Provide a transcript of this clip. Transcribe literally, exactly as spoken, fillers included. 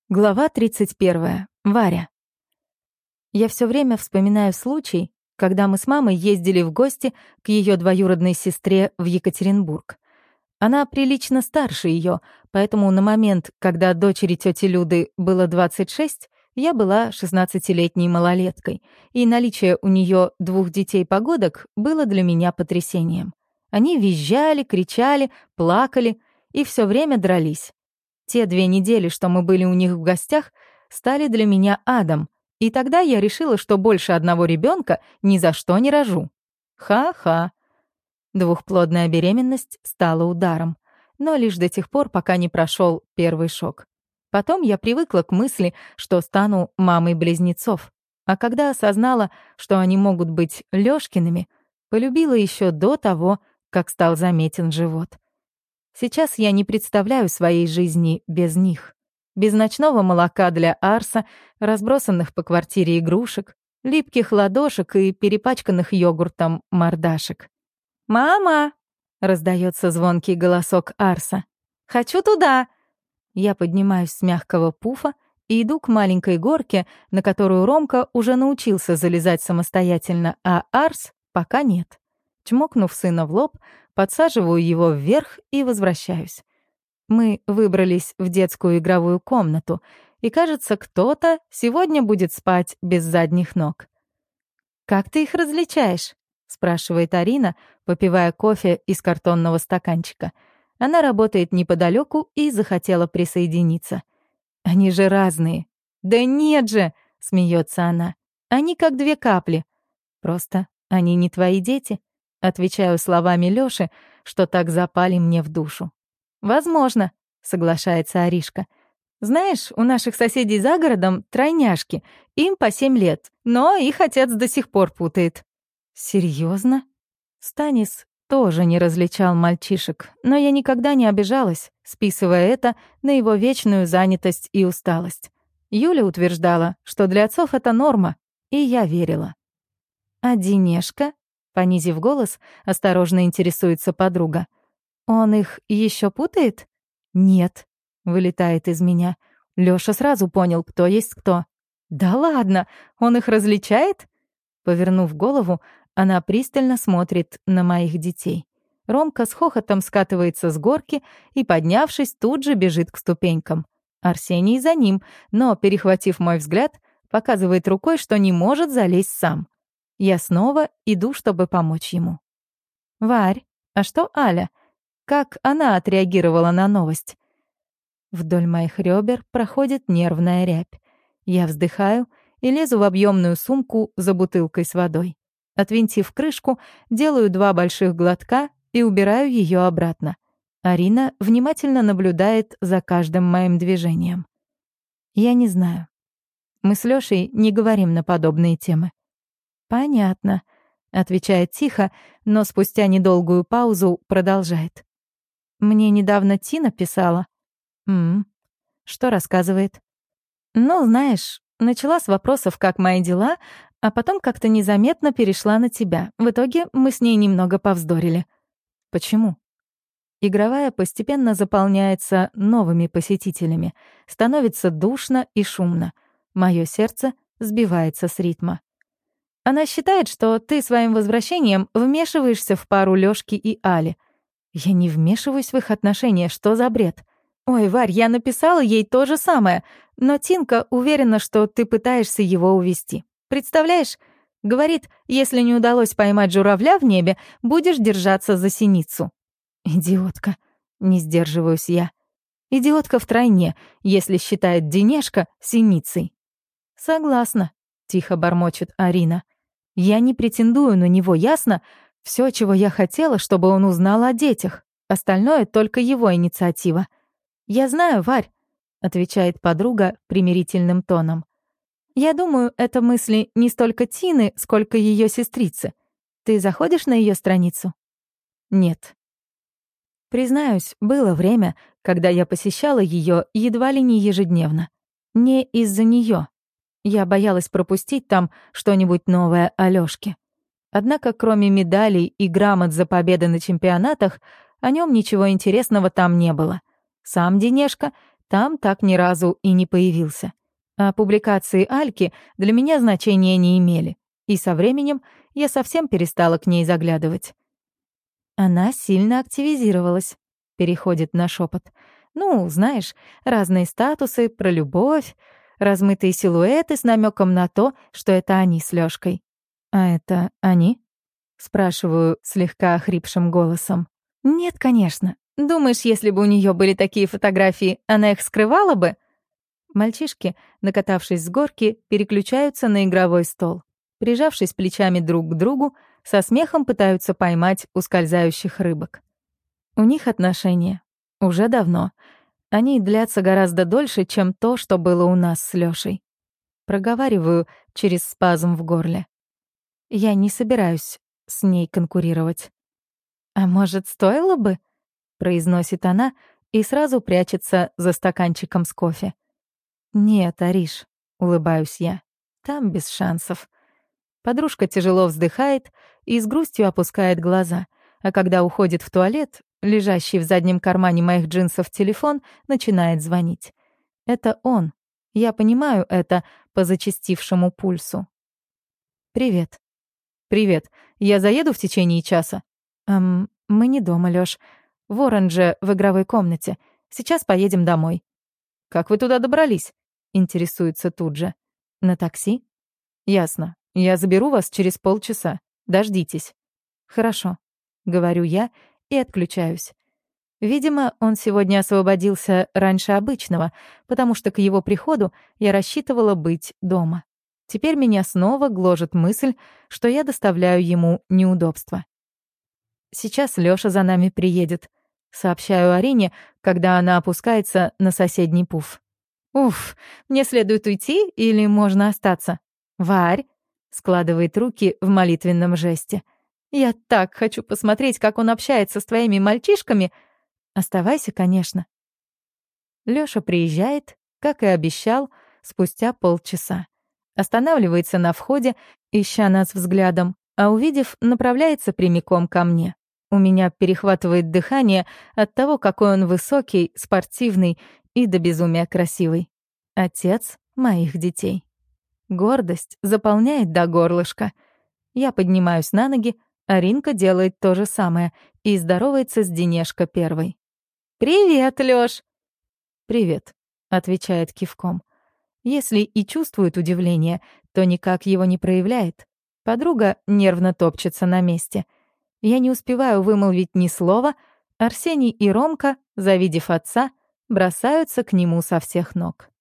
Глава тридцать первая. Варя. Я все время вспоминаю случай, когда мы с мамой ездили в гости к ее двоюродной сестре в Екатеринбург. Она прилично старше ее, поэтому на момент, когда дочери тети Люды было двадцать шесть, я была шестнадцатилетней малолеткой, и наличие у нее двух детей-погодок было для меня потрясением. Они визжали, кричали, плакали и все время дрались. Те две недели, что мы были у них в гостях, стали для меня адом, и тогда я решила, что больше одного ребенка ни за что не рожу. Ха-ха. Двухплодная беременность стала ударом, но лишь до тех пор, пока не прошел первый шок. Потом я привыкла к мысли, что стану мамой близнецов, а когда осознала, что они могут быть Лёшкиными, полюбила еще до того, как стал заметен живот. Сейчас я не представляю своей жизни без них. Без ночного молока для Арса, разбросанных по квартире игрушек, липких ладошек и перепачканных йогуртом мордашек. «Мама!» — раздается звонкий голосок Арса. «Хочу туда!» Я поднимаюсь с мягкого пуфа и иду к маленькой горке, на которую Ромка уже научился залезать самостоятельно, а Арс пока нет. Чмокнув сына в лоб, подсаживаю его вверх и возвращаюсь. Мы выбрались в детскую игровую комнату, и, кажется, кто-то сегодня будет спать без задних ног. «Как ты их различаешь?» — спрашивает Арина, попивая кофе из картонного стаканчика. Она работает неподалеку и захотела присоединиться. «Они же разные». «Да нет же!» — смеется она. «Они как две капли. Просто они не твои дети». Отвечаю словами Лёши, что так запали мне в душу. «Возможно», — соглашается Аришка. «Знаешь, у наших соседей за городом тройняшки, им по семь лет, но их отец до сих пор путает». «Серьёзно?» Станис тоже не различал мальчишек, но я никогда не обижалась, списывая это на его вечную занятость и усталость. Юля утверждала, что для отцов это норма, и я верила. «А Денешка?» Понизив голос, осторожно интересуется подруга. «Он их еще путает?» «Нет», — вылетает из меня. Лёша сразу понял, кто есть кто. «Да ладно, он их различает?» Повернув голову, она пристально смотрит на моих детей. Ромка с хохотом скатывается с горки и, поднявшись, тут же бежит к ступенькам. Арсений за ним, но, перехватив мой взгляд, показывает рукой, что не может залезть сам. Я снова иду, чтобы помочь ему. «Варь, а что Аля? Как она отреагировала на новость?» Вдоль моих ребер проходит нервная рябь. Я вздыхаю и лезу в объемную сумку за бутылкой с водой. Отвинтив крышку, делаю два больших глотка и убираю ее обратно. Арина внимательно наблюдает за каждым моим движением. Я не знаю. Мы с Лёшей не говорим на подобные темы. «Понятно», — отвечает тихо, но спустя недолгую паузу продолжает. «Мне недавно Тина писала». «М-м, что рассказывает?» «Ну, знаешь, начала с вопросов, как мои дела, а потом как-то незаметно перешла на тебя. В итоге мы с ней немного повздорили». «Почему?» Игровая постепенно заполняется новыми посетителями. Становится душно и шумно. Моё сердце сбивается с ритма. Она считает, что ты своим возвращением вмешиваешься в пару Лёшки и Али. Я не вмешиваюсь в их отношения, что за бред? Ой, Варь, я написала ей то же самое, но Тинка уверена, что ты пытаешься его увести. Представляешь? Говорит, если не удалось поймать журавля в небе, будешь держаться за синицу. Идиотка. Не сдерживаюсь я. Идиотка втройне, если считает Денешка синицей. Согласна, тихо бормочет Арина. Я не претендую на него, ясно? Все, чего я хотела, чтобы он узнал о детях. Остальное только его инициатива. Я знаю, Варь, отвечает подруга примирительным тоном. Я думаю, это мысли не столько Тины, сколько ее сестрицы. Ты заходишь на ее страницу? Нет. Признаюсь, было время, когда я посещала ее едва ли не ежедневно. Не из-за нее. Я боялась пропустить там что-нибудь новое о Лёшке. Однако, кроме медалей и грамот за победы на чемпионатах, о нём ничего интересного там не было. Сам Денешка там так ни разу и не появился. А публикации Альки для меня значения не имели, и со временем я совсем перестала к ней заглядывать. Она сильно активизировалась, переходит на шепот. Ну, знаешь, разные статусы про любовь, размытые силуэты с намеком на то, что это они с Лёшкой. А это они? Спрашиваю слегка охрипшим голосом. Нет, конечно. Думаешь, если бы у нее были такие фотографии, она их скрывала бы? Мальчишки, накатавшись с горки, переключаются на игровой стол. Прижавшись плечами друг к другу, со смехом пытаются поймать ускользающих рыбок. У них отношения. Уже давно. Они длятся гораздо дольше, чем то, что было у нас с Лёшей. Проговариваю через спазм в горле. Я не собираюсь с ней конкурировать. «А может, стоило бы?» — произносит она и сразу прячется за стаканчиком с кофе. «Нет, Ариш», — улыбаюсь я, — «там без шансов». Подружка тяжело вздыхает и с грустью опускает глаза, а когда уходит в туалет, лежащий в заднем кармане моих джинсов телефон начинает звонить. Это он. Я понимаю это по зачастившему пульсу. «Привет». «Привет. Я заеду в течение часа?» «Эм, мы не дома, Лёш. В Оранже, в игровой комнате. Сейчас поедем домой». «Как вы туда добрались?» — интересуется тут же. «На такси?» «Ясно. Я заберу вас через полчаса. Дождитесь». «Хорошо», — говорю я и отключаюсь. Видимо, он сегодня освободился раньше обычного, потому что к его приходу я рассчитывала быть дома. Теперь меня снова гложет мысль, что я доставляю ему неудобства. «Сейчас Лёша за нами приедет», — сообщаю Арине, когда она опускается на соседний пуф. «Уф, мне следует уйти или можно остаться?» «Варь», — складывает руки в молитвенном жесте. «Я так хочу посмотреть, как он общается с твоими мальчишками». «Оставайся, конечно». Лёша приезжает, как и обещал, спустя полчаса. Останавливается на входе, ища нас взглядом, а увидев, направляется прямиком ко мне. У меня перехватывает дыхание от того, какой он высокий, спортивный и до безумия красивый. Отец моих детей. Гордость заполняет до горлышка. Я поднимаюсь на ноги, а Ринка делает то же самое и здоровается с Денешко первой. «Привет, Лёш!» «Привет», — отвечает кивком. Если и чувствует удивление, то никак его не проявляет. Подруга нервно топчется на месте. Я не успеваю вымолвить ни слова. Арсений и Ромка, завидев отца, бросаются к нему со всех ног.